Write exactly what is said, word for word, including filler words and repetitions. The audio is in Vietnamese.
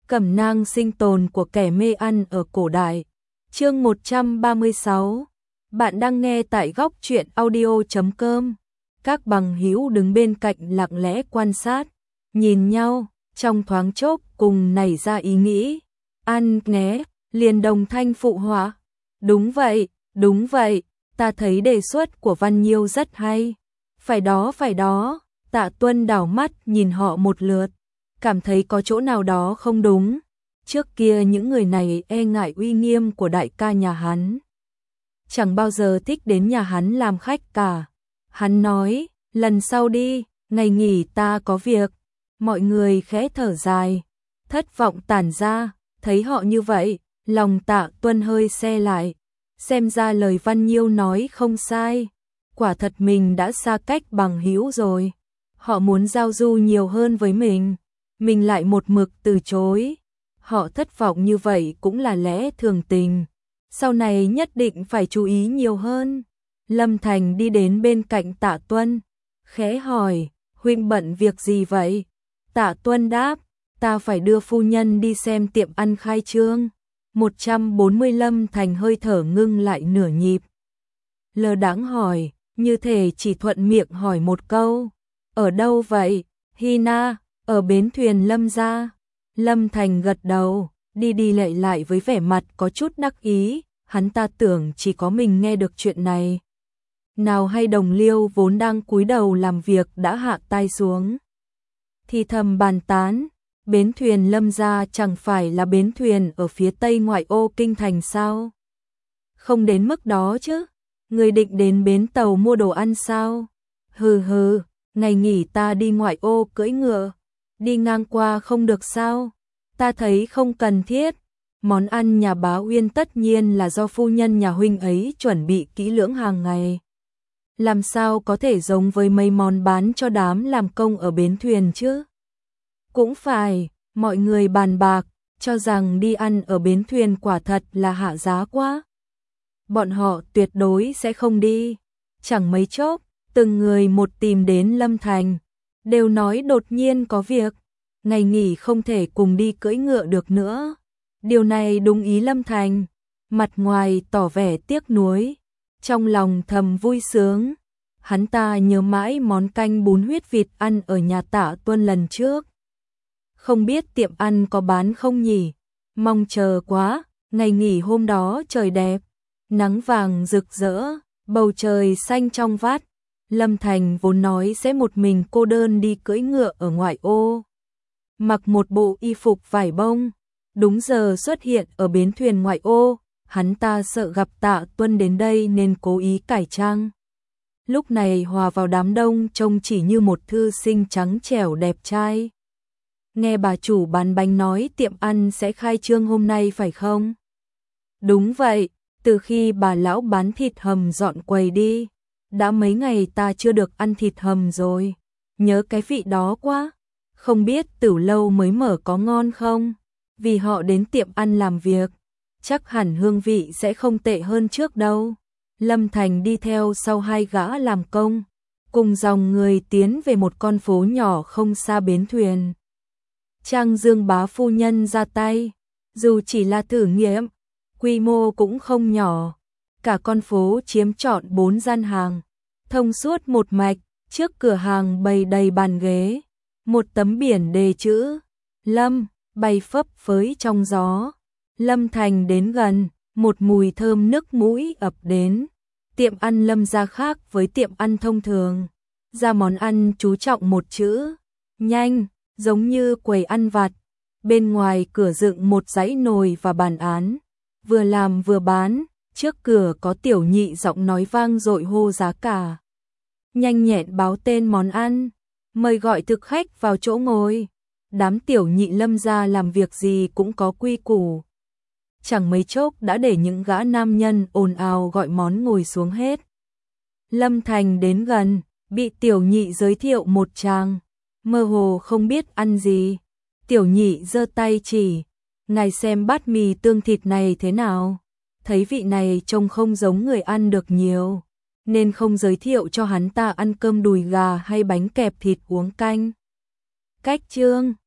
Cẩm nang sinh tồn của kẻ mê ăn ở cổ đại. Chương một trăm ba mươi sáu. Bạn đang nghe tại góc truyện audio chấm com. Các bằng hữu đứng bên cạnh lặng lẽ quan sát, nhìn nhau, trong thoáng chốc cùng nảy ra ý nghĩ. Ăn nhé, liền đồng thanh phụ họa. Đúng vậy, đúng vậy, ta thấy đề xuất của Văn Nhiêu rất hay. Phải đó, phải đó. Tạ Tuân đảo mắt nhìn họ một lượt, cảm thấy có chỗ nào đó không đúng. Trước kia những người này e ngại uy nghiêm của đại ca nhà hắn, chẳng bao giờ thích đến nhà hắn làm khách cả. Hắn nói, lần sau đi, ngày nghỉ ta có việc. Mọi người khẽ thở dài, thất vọng tản ra. Thấy họ như vậy, lòng Tạ Tuân hơi se lại. Xem ra lời Văn Nhiêu nói không sai, quả thật mình đã xa cách bằng hữu rồi. Họ muốn giao du nhiều hơn với mình, mình lại một mực từ chối. Họ thất vọng như vậy cũng là lẽ thường tình, sau này nhất định phải chú ý nhiều hơn. Lâm Thành đi đến bên cạnh Tạ Tuân, khẽ hỏi, huynh bận việc gì vậy? Tạ Tuân đáp, ta phải đưa phu nhân đi xem tiệm ăn khai trương. một trăm bốn mươi Lâm Thành hơi thở ngưng lại nửa nhịp, lơ đãng hỏi, như thể chỉ thuận miệng hỏi một câu. Ở đâu vậy? Hina, ở bến thuyền Lâm gia. Lâm Thành gật đầu, đi đi lại lại với vẻ mặt có chút đắc ý. Hắn ta tưởng chỉ có mình nghe được chuyện này. Nào hay đồng liêu vốn đang cúi đầu làm việc đã hạ tai xuống, thì thầm bàn tán. Bến thuyền Lâm gia chẳng phải là bến thuyền ở phía tây ngoại ô kinh thành sao? Không đến mức đó chứ. Người định đến bến tàu mua đồ ăn sao? Hừ hừ, ngày nghỉ ta đi ngoại ô cưỡi ngựa, đi ngang qua không được sao? Ta thấy không cần thiết. Món ăn nhà Bá Uyên tất nhiên là do phu nhân nhà huynh ấy chuẩn bị kỹ lưỡng hàng ngày, làm sao có thể giống với mấy món bán cho đám làm công ở bến thuyền chứ? Cũng phải, mọi người bàn bạc, cho rằng đi ăn ở bến thuyền quả thật là hạ giá quá. Bọn họ tuyệt đối sẽ không đi. Chẳng mấy chốc, từng người một tìm đến Lâm Thành, đều nói đột nhiên có việc, ngày nghỉ không thể cùng đi cưỡi ngựa được nữa. Điều này đúng ý Lâm Thành, mặt ngoài tỏ vẻ tiếc nuối, trong lòng thầm vui sướng. Hắn ta nhớ mãi món canh bún huyết vịt ăn ở nhà Tạ Tuân lần trước. Không biết tiệm ăn có bán không nhỉ? Mong chờ quá. Ngày nghỉ hôm đó trời đẹp, nắng vàng rực rỡ, bầu trời xanh trong vắt. Lâm Thành vốn nói sẽ một mình cô đơn đi cưỡi ngựa ở ngoại ô, mặc một bộ y phục vải bông, đúng giờ xuất hiện ở bến thuyền ngoại ô. Hắn ta sợ gặp Tạ Tuân đến đây nên cố ý cải trang. Lúc này hòa vào đám đông trông chỉ như một thư sinh trắng trẻo đẹp trai. Nghe bà chủ bán bánh nói tiệm ăn sẽ khai trương hôm nay phải không? Đúng vậy, từ khi bà lão bán thịt hầm dọn quầy đi, đã mấy ngày ta chưa được ăn thịt hầm rồi. Nhớ cái vị đó quá. Không biết Tử Lâu mới mở có ngon không? Vì họ đến tiệm ăn làm việc, chắc hẳn hương vị sẽ không tệ hơn trước đâu. Lâm Thành đi theo sau hai gã làm công, cùng dòng người tiến về một con phố nhỏ không xa bến thuyền. Trang Dương bá phu nhân ra tay, dù chỉ là thử nghiệm, quy mô cũng không nhỏ. Cả con phố chiếm trọn bốn gian hàng, thông suốt một mạch. Trước cửa hàng bày đầy bàn ghế, một tấm biển đề chữ Lâm bay phấp phới trong gió. Lâm Thành đến gần, một mùi thơm nức mũi ập đến. Tiệm ăn Lâm gia khác với tiệm ăn thông thường, ra món ăn chú trọng một chữ nhanh, giống như quầy ăn vặt. Bên ngoài cửa dựng một dãy nồi và bàn án, vừa làm vừa bán. Trước cửa có tiểu nhị giọng nói vang dội hô giá cả, nhanh nhẹn báo tên món ăn, mời gọi thực khách vào chỗ ngồi. Đám tiểu nhị Lâm gia làm việc gì cũng có quy củ, chẳng mấy chốc đã để những gã nam nhân ồn ào gọi món ngồi xuống hết. Lâm Thành đến gần, bị tiểu nhị giới thiệu một tràng, mơ hồ không biết ăn gì. Tiểu nhị giơ tay chỉ, ngài xem bát mì tương thịt này thế nào? Thấy vị này trông không giống người ăn được nhiều, nên không giới thiệu cho hắn ta ăn cơm đùi gà hay bánh kẹp thịt uống canh. Cách chương